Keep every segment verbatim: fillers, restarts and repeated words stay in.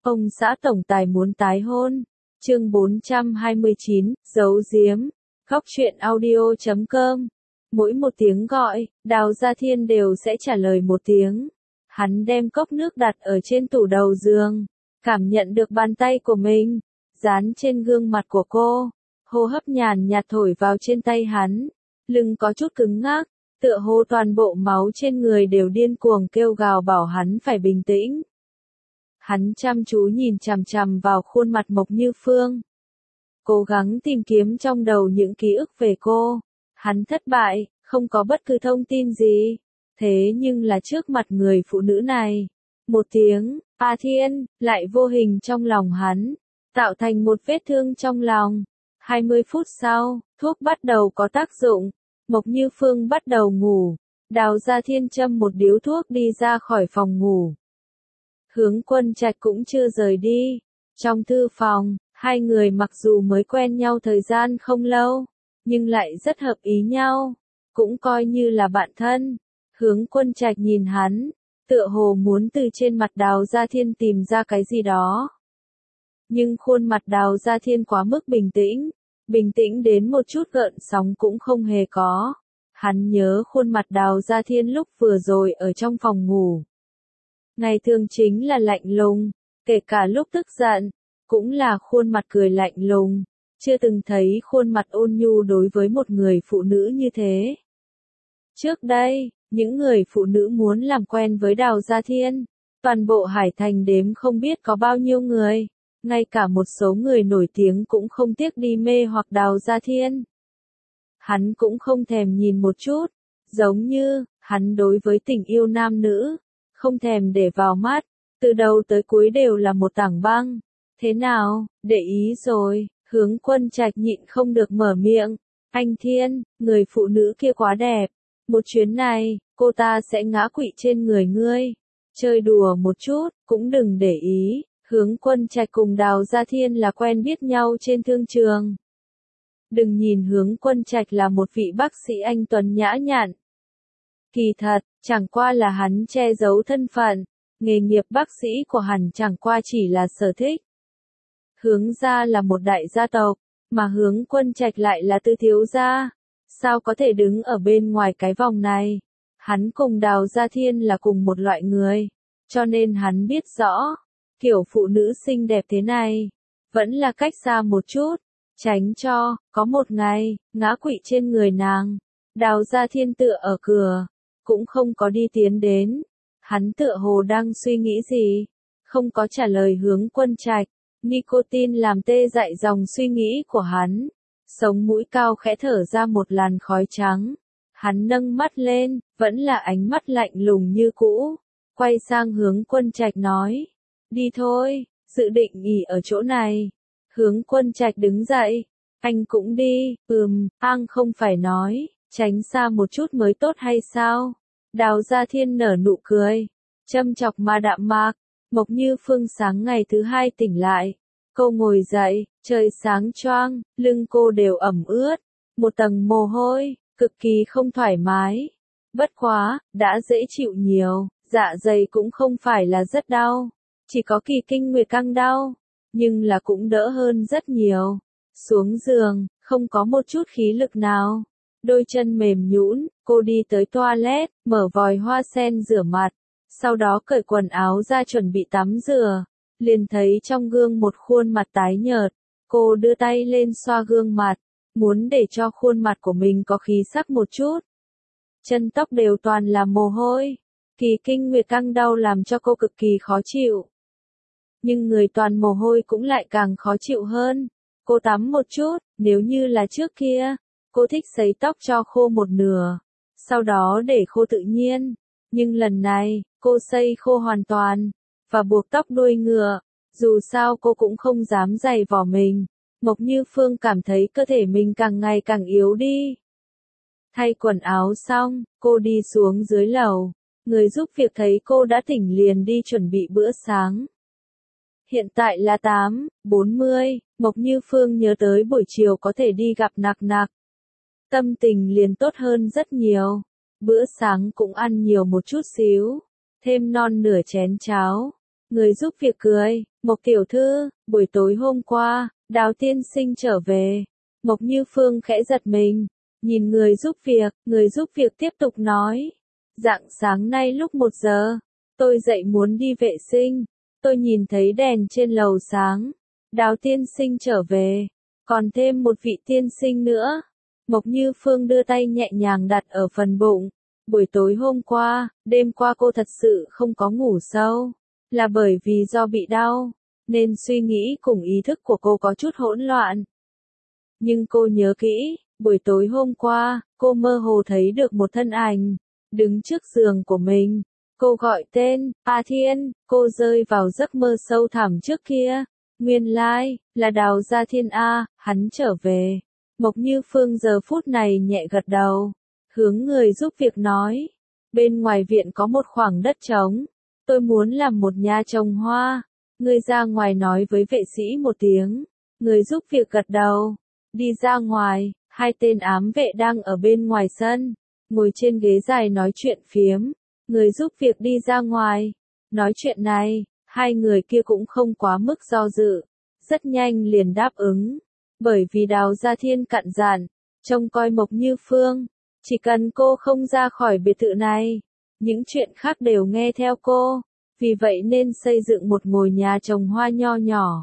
Ông xã tổng tài muốn tái hôn. Chương bốn trăm hai mươi chín, giấu giếm. Góc truyện audio chấm com. Mỗi một tiếng gọi, Đào Gia Thiên đều sẽ trả lời một tiếng. Hắn đem cốc nước đặt ở trên tủ đầu giường, cảm nhận được bàn tay của mình, dán trên gương mặt của cô. Hô hấp nhàn nhạt thổi vào trên tay hắn, lưng có chút cứng ngắc, tựa hồ toàn bộ máu trên người đều điên cuồng kêu gào bảo hắn phải bình tĩnh. Hắn chăm chú nhìn chằm chằm vào khuôn mặt Mộc Như Phương, cố gắng tìm kiếm trong đầu những ký ức về cô. Hắn thất bại, không có bất cứ thông tin gì. Thế nhưng là trước mặt người phụ nữ này, một tiếng A Thiên lại vô hình trong lòng hắn, tạo thành một vết thương trong lòng. hai mươi phút sau, thuốc bắt đầu có tác dụng, Mộc Như Phương bắt đầu ngủ. Đào Gia Thiên châm một điếu thuốc đi ra khỏi phòng ngủ. Hướng Quân Trạch cũng chưa rời đi. Trong thư phòng, hai người mặc dù mới quen nhau thời gian không lâu, nhưng lại rất hợp ý nhau, cũng coi như là bạn thân. Hướng Quân Trạch nhìn hắn, tựa hồ muốn từ trên mặt Đào Gia Thiên tìm ra cái gì đó. Nhưng khuôn mặt Đào Gia Thiên quá mức bình tĩnh, bình tĩnh đến một chút gợn sóng cũng không hề có. Hắn nhớ khuôn mặt Đào Gia Thiên lúc vừa rồi ở trong phòng ngủ. Ngày thường chính là lạnh lùng, kể cả lúc tức giận, cũng là khuôn mặt cười lạnh lùng. Chưa từng thấy khuôn mặt ôn nhu đối với một người phụ nữ như thế. Trước đây, những người phụ nữ muốn làm quen với Đào Gia Thiên, toàn bộ Hải Thành đếm không biết có bao nhiêu người, ngay cả một số người nổi tiếng cũng không tiếc đi mê hoặc Đào Gia Thiên. Hắn cũng không thèm nhìn một chút, giống như, hắn đối với tình yêu nam nữ, không thèm để vào mắt, từ đầu tới cuối đều là một tảng băng. Thế nào, để ý rồi? Hướng Quân Trạch nhịn không được mở miệng. Anh Thiên, người phụ nữ kia quá đẹp. Một chuyến này, cô ta sẽ ngã quỵ trên người ngươi. Chơi đùa một chút, cũng đừng để ý. Hướng Quân Trạch cùng Đào Gia Thiên là quen biết nhau trên thương trường. Đừng nhìn Hướng Quân Trạch là một vị bác sĩ anh tuấn nhã nhặn. Kỳ thật, chẳng qua là hắn che giấu thân phận. Nghề nghiệp bác sĩ của hắn chẳng qua chỉ là sở thích. Hướng gia là một đại gia tộc, mà Hướng Quân Trạch lại là tư thiếu gia. Sao có thể đứng ở bên ngoài cái vòng này? Hắn cùng Đào Gia Thiên là cùng một loại người, cho nên hắn biết rõ, kiểu phụ nữ xinh đẹp thế này, vẫn là cách xa một chút, tránh cho, có một ngày, ngã quỵ trên người nàng. Đào Gia Thiên tựa ở cửa, cũng không có đi tiến đến. Hắn tựa hồ đang suy nghĩ gì, không có trả lời Hướng Quân Trạch. Nicotine làm tê dại dòng suy nghĩ của hắn. Sống mũi cao khẽ thở ra một làn khói trắng. Hắn nâng mắt lên, vẫn là ánh mắt lạnh lùng như cũ. Quay sang Hướng Quân Trạch nói. Đi thôi, dự định nghỉ ở chỗ này. Hướng Quân Trạch đứng dậy. Anh cũng đi, ừm, Ang không phải nói, tránh xa một chút mới tốt hay sao? Đào Gia Thiên nở nụ cười. Châm chọc mà đạm mạc. Mộc Như Phương sáng ngày thứ hai tỉnh lại. Cô ngồi dậy, trời sáng choang, lưng cô đều ẩm ướt. Một tầng mồ hôi, cực kỳ không thoải mái. Bất quá, đã dễ chịu nhiều, dạ dày cũng không phải là rất đau. Chỉ có kỳ kinh nguyệt căng đau, nhưng là cũng đỡ hơn rất nhiều. Xuống giường, không có một chút khí lực nào. Đôi chân mềm nhũn, cô đi tới toilet, mở vòi hoa sen rửa mặt. Sau đó cởi quần áo ra chuẩn bị tắm rửa, liền thấy trong gương một khuôn mặt tái nhợt. Cô đưa tay lên xoa gương mặt, muốn để cho khuôn mặt của mình có khí sắc một chút. Chân tóc đều toàn là mồ hôi, kỳ kinh nguyệt căng đau làm cho cô cực kỳ khó chịu. Nhưng người toàn mồ hôi cũng lại càng khó chịu hơn. Cô tắm một chút, nếu như là trước kia, cô thích sấy tóc cho khô một nửa, sau đó để khô tự nhiên. Nhưng lần này, cô sấy khô hoàn toàn, và buộc tóc đuôi ngựa. Dù sao cô cũng không dám giày vò mình. Mộc Như Phương cảm thấy cơ thể mình càng ngày càng yếu đi. Thay quần áo xong, cô đi xuống dưới lầu. Người giúp việc thấy cô đã tỉnh liền đi chuẩn bị bữa sáng. Hiện tại là tám bốn mươi, Mộc Như Phương nhớ tới buổi chiều có thể đi gặp Nặc Nặc. Tâm tình liền tốt hơn rất nhiều. Bữa sáng cũng ăn nhiều một chút xíu, thêm non nửa chén cháo. Người giúp việc cười, Mộc tiểu thư, buổi tối hôm qua, Đào tiên sinh trở về. Mộc Như Phương khẽ giật mình, nhìn người giúp việc, người giúp việc tiếp tục nói. Rạng sáng nay lúc một giờ, tôi dậy muốn đi vệ sinh, tôi nhìn thấy đèn trên lầu sáng. Đào tiên sinh trở về, còn thêm một vị tiên sinh nữa. Mộc Như Phương đưa tay nhẹ nhàng đặt ở phần bụng. Buổi tối hôm qua, đêm qua cô thật sự không có ngủ sâu, là bởi vì do bị đau, nên suy nghĩ cùng ý thức của cô có chút hỗn loạn. Nhưng cô nhớ kỹ, buổi tối hôm qua, cô mơ hồ thấy được một thân ảnh, đứng trước giường của mình. Cô gọi tên, A Thiên, cô rơi vào giấc mơ sâu thẳm trước kia. Nguyên lai, là Đào Gia Thiên A, hắn trở về. Mộc Như Phương giờ phút này nhẹ gật đầu, hướng người giúp việc nói. Bên ngoài viện có một khoảng đất trống, tôi muốn làm một nhà trồng hoa. Người ra ngoài nói với vệ sĩ một tiếng. Người giúp việc gật đầu, đi ra ngoài, hai tên ám vệ đang ở bên ngoài sân, ngồi trên ghế dài nói chuyện phiếm. Người giúp việc đi ra ngoài, nói chuyện này, hai người kia cũng không quá mức do dự, rất nhanh liền đáp ứng, bởi vì Đào Gia Thiên cặn dặn, trông coi Mộc Như Phương, chỉ cần cô không ra khỏi biệt thự này, những chuyện khác đều nghe theo cô, vì vậy nên xây dựng một ngôi nhà trồng hoa nho nhỏ.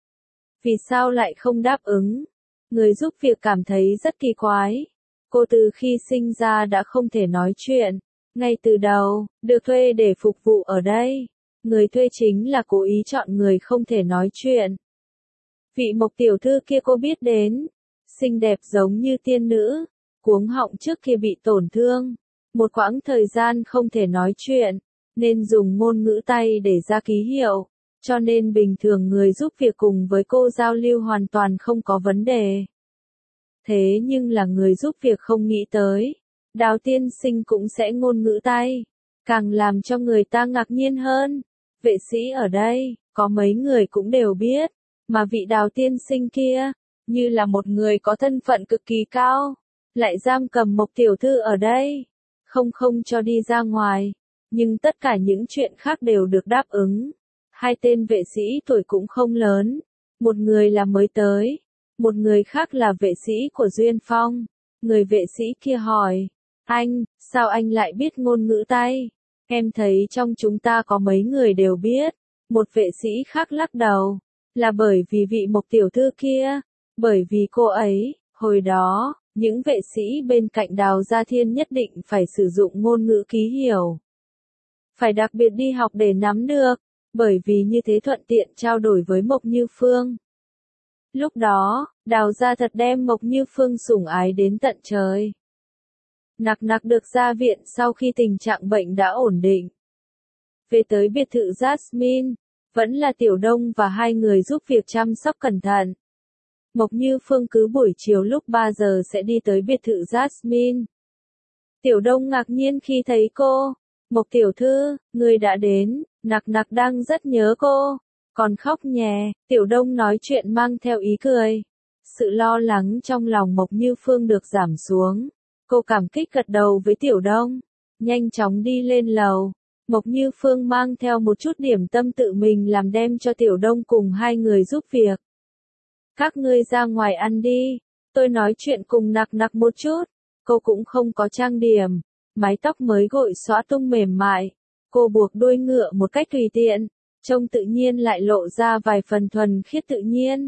Vì sao lại không đáp ứng? Người giúp việc cảm thấy rất kỳ quái. Cô từ khi sinh ra đã không thể nói chuyện. Ngay từ đầu, được thuê để phục vụ ở đây. Người thuê chính là cố ý chọn người không thể nói chuyện. Vị Mộc tiểu thư kia cô biết đến. Xinh đẹp giống như tiên nữ. Cuống họng trước kia bị tổn thương. Một quãng thời gian không thể nói chuyện. Nên dùng ngôn ngữ tay để ra ký hiệu. Cho nên bình thường người giúp việc cùng với cô giao lưu hoàn toàn không có vấn đề. Thế nhưng là người giúp việc không nghĩ tới. Đào tiên sinh cũng sẽ ngôn ngữ tay. Càng làm cho người ta ngạc nhiên hơn. Vệ sĩ ở đây, có mấy người cũng đều biết. Mà vị đào tiên sinh kia, như là một người có thân phận cực kỳ cao. Lại giam cầm Mộc tiểu thư ở đây. Không không cho đi ra ngoài. Nhưng tất cả những chuyện khác đều được đáp ứng. Hai tên vệ sĩ tuổi cũng không lớn. Một người là mới tới. Một người khác là vệ sĩ của Duyên Phong. Người vệ sĩ kia hỏi. Anh, sao anh lại biết ngôn ngữ tay? Em thấy trong chúng ta có mấy người đều biết. Một vệ sĩ khác lắc đầu. Là bởi vì vị Mộc tiểu thư kia. Bởi vì cô ấy, hồi đó, những vệ sĩ bên cạnh Đào Gia Thiên nhất định phải sử dụng ngôn ngữ ký hiệu. Phải đặc biệt đi học để nắm được. Bởi vì như thế thuận tiện trao đổi với Mộc Như Phương. Lúc đó, Đào Gia thật đem Mộc Như Phương sủng ái đến tận trời. Nặc nặc được ra viện sau khi tình trạng bệnh đã ổn định. Về tới biệt thự Jasmine, vẫn là Tiểu Đông và hai người giúp việc chăm sóc cẩn thận. Mộc Như Phương cứ buổi chiều lúc ba giờ sẽ đi tới biệt thự Jasmine. Tiểu Đông ngạc nhiên khi thấy cô. Mộc tiểu thư, người đã đến, nặc nặc đang rất nhớ cô. Còn khóc nhè, Tiểu Đông nói chuyện mang theo ý cười. Sự lo lắng trong lòng Mộc Như Phương được giảm xuống. Cô cảm kích gật đầu với Tiểu Đông. Nhanh chóng đi lên lầu. Mộc Như Phương mang theo một chút điểm tâm tự mình làm đem cho Tiểu Đông cùng hai người giúp việc. Các ngươi ra ngoài ăn đi. Tôi nói chuyện cùng nặc nặc một chút. Cô cũng không có trang điểm. Mái tóc mới gội xõa tung mềm mại. Cô buộc đuôi ngựa một cách tùy tiện. Trông tự nhiên lại lộ ra vài phần thuần khiết tự nhiên.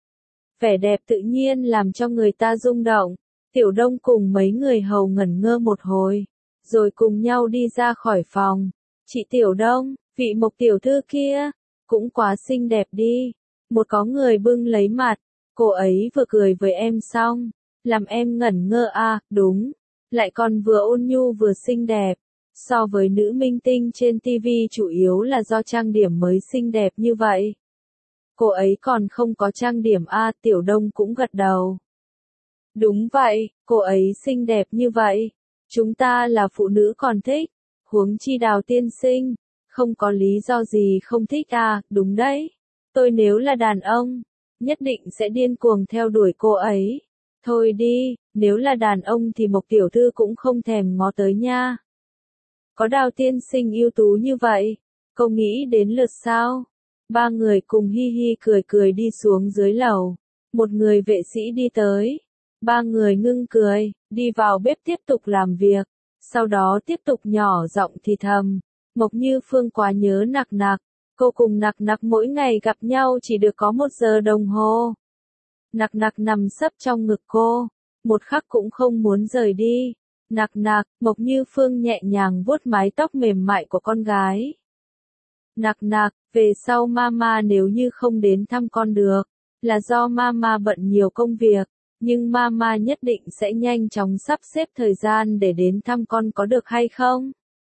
Vẻ đẹp tự nhiên làm cho người ta rung động. Tiểu Đông cùng mấy người hầu ngẩn ngơ một hồi. Rồi cùng nhau đi ra khỏi phòng. Chị Tiểu Đông, vị Mộc tiểu thư kia, cũng quá xinh đẹp đi. Một có người bưng lấy mặt. Cô ấy vừa cười với em xong. Làm em ngẩn ngơ à, đúng. Lại còn vừa ôn nhu vừa xinh đẹp. So với nữ minh tinh trên ti vi chủ yếu là do trang điểm mới xinh đẹp như vậy. Cô ấy còn không có trang điểm a, Tiểu Đông cũng gật đầu. Đúng vậy, cô ấy xinh đẹp như vậy. Chúng ta là phụ nữ còn thích. Huống chi Đào tiên sinh. Không có lý do gì không thích à, đúng đấy. Tôi nếu là đàn ông, nhất định sẽ điên cuồng theo đuổi cô ấy. Thôi đi, nếu là đàn ông thì Mộc tiểu thư cũng không thèm ngó tới nha. Có Đào tiên sinh ưu tú như vậy, Cô nghĩ đến lượt sao? Ba người cùng hi hi cười cười đi xuống dưới lầu. Một người vệ sĩ đi tới. Ba người ngưng cười, đi vào bếp tiếp tục làm việc. Sau đó tiếp tục nhỏ giọng thì thầm. Mộc Như Phương quá nhớ Nặc Nặc. Cô cùng Nặc Nặc mỗi ngày gặp nhau chỉ được có một giờ đồng hồ. Nặc Nặc nằm sấp trong ngực cô. Một khắc cũng không muốn rời đi. Nặc Nặc, Mộc Như Phương nhẹ nhàng vuốt mái tóc mềm mại của con gái. Nặc Nặc, về sau mama nếu như không đến thăm con được, là do mama bận nhiều công việc, nhưng mama nhất định sẽ nhanh chóng sắp xếp thời gian để đến thăm con có được hay không?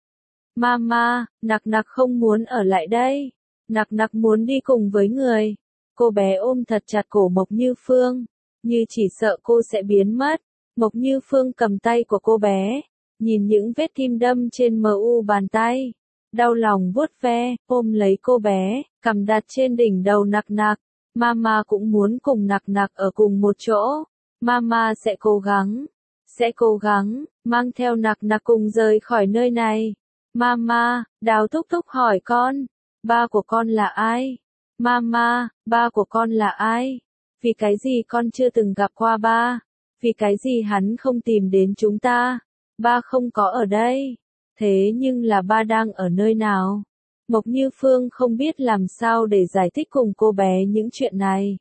Mama, Nặc Nặc không muốn ở lại đây. Nặc Nặc muốn đi cùng với người. Cô bé ôm thật chặt cổ Mộc Như Phương, như chỉ sợ cô sẽ biến mất. Mộc Như Phương cầm tay của cô bé, nhìn những vết kim đâm trên mờ u bàn tay. Đau lòng vuốt ve, ôm lấy cô bé, cầm đặt trên đỉnh đầu Nặc Nặc. Mama cũng muốn cùng Nặc Nặc ở cùng một chỗ. Mama sẽ cố gắng, sẽ cố gắng, mang theo Nặc Nặc cùng rời khỏi nơi này. Mama, Đào thúc thúc hỏi con, ba của con là ai? Mama, ba của con là ai? Vì cái gì con chưa từng gặp qua ba? Vì cái gì hắn không tìm đến chúng ta? Ba không có ở đây. Thế nhưng là ba đang ở nơi nào? Mộc Như Phương không biết làm sao để giải thích cùng cô bé những chuyện này.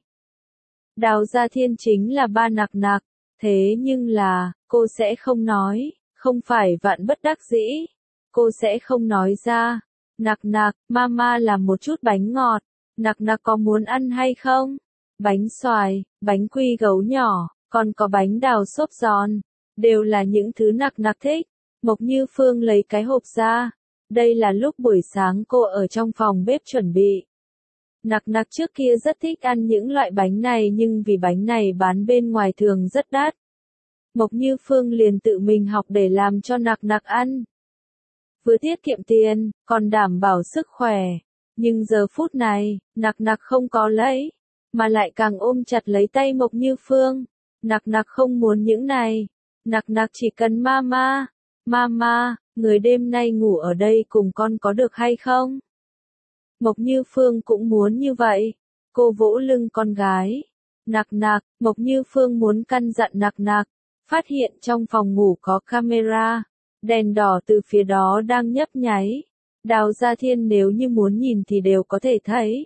Đào Gia Thiên chính là ba Nặc Nặc, thế nhưng là, cô sẽ không nói, không phải vạn bất đắc dĩ. Cô sẽ không nói ra. Nặc Nặc, mama làm một chút bánh ngọt. Nặc Nặc có muốn ăn hay không? Bánh xoài, bánh quy gấu nhỏ, còn có bánh đào xốp giòn. Đều là những thứ Nặc Nặc thích. Mộc Như Phương lấy cái hộp ra. Đây là lúc buổi sáng cô ở trong phòng bếp chuẩn bị. Nặc Nặc trước kia rất thích ăn những loại bánh này nhưng vì bánh này bán bên ngoài thường rất đắt. Mộc Như Phương liền tự mình học để làm cho Nặc Nặc ăn. Vừa tiết kiệm tiền, còn đảm bảo sức khỏe. Nhưng giờ phút này, Nặc Nặc không có lấy, mà lại càng ôm chặt lấy tay Mộc Như Phương. Nặc Nặc không muốn những này. Nặc Nặc chỉ cần mama. Mama, người đêm nay ngủ ở đây cùng con có được hay không? Mộc Như Phương cũng muốn như vậy. Cô vỗ lưng con gái. Nặc Nặc, Mộc Như Phương muốn căn dặn Nặc Nặc. Phát hiện trong phòng ngủ có camera. Đèn đỏ từ phía đó đang nhấp nháy. Đào Gia Thiên nếu như muốn nhìn thì đều có thể thấy.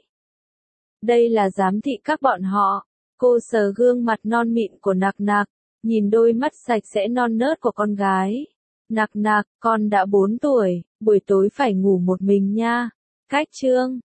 Đây là giám thị các bọn họ. Cô sờ gương mặt non mịn của Nặc Nặc, nhìn đôi mắt sạch sẽ non nớt của con gái. Nặc Nặc, con đã bốn tuổi, buổi tối phải ngủ một mình nha. Cách chương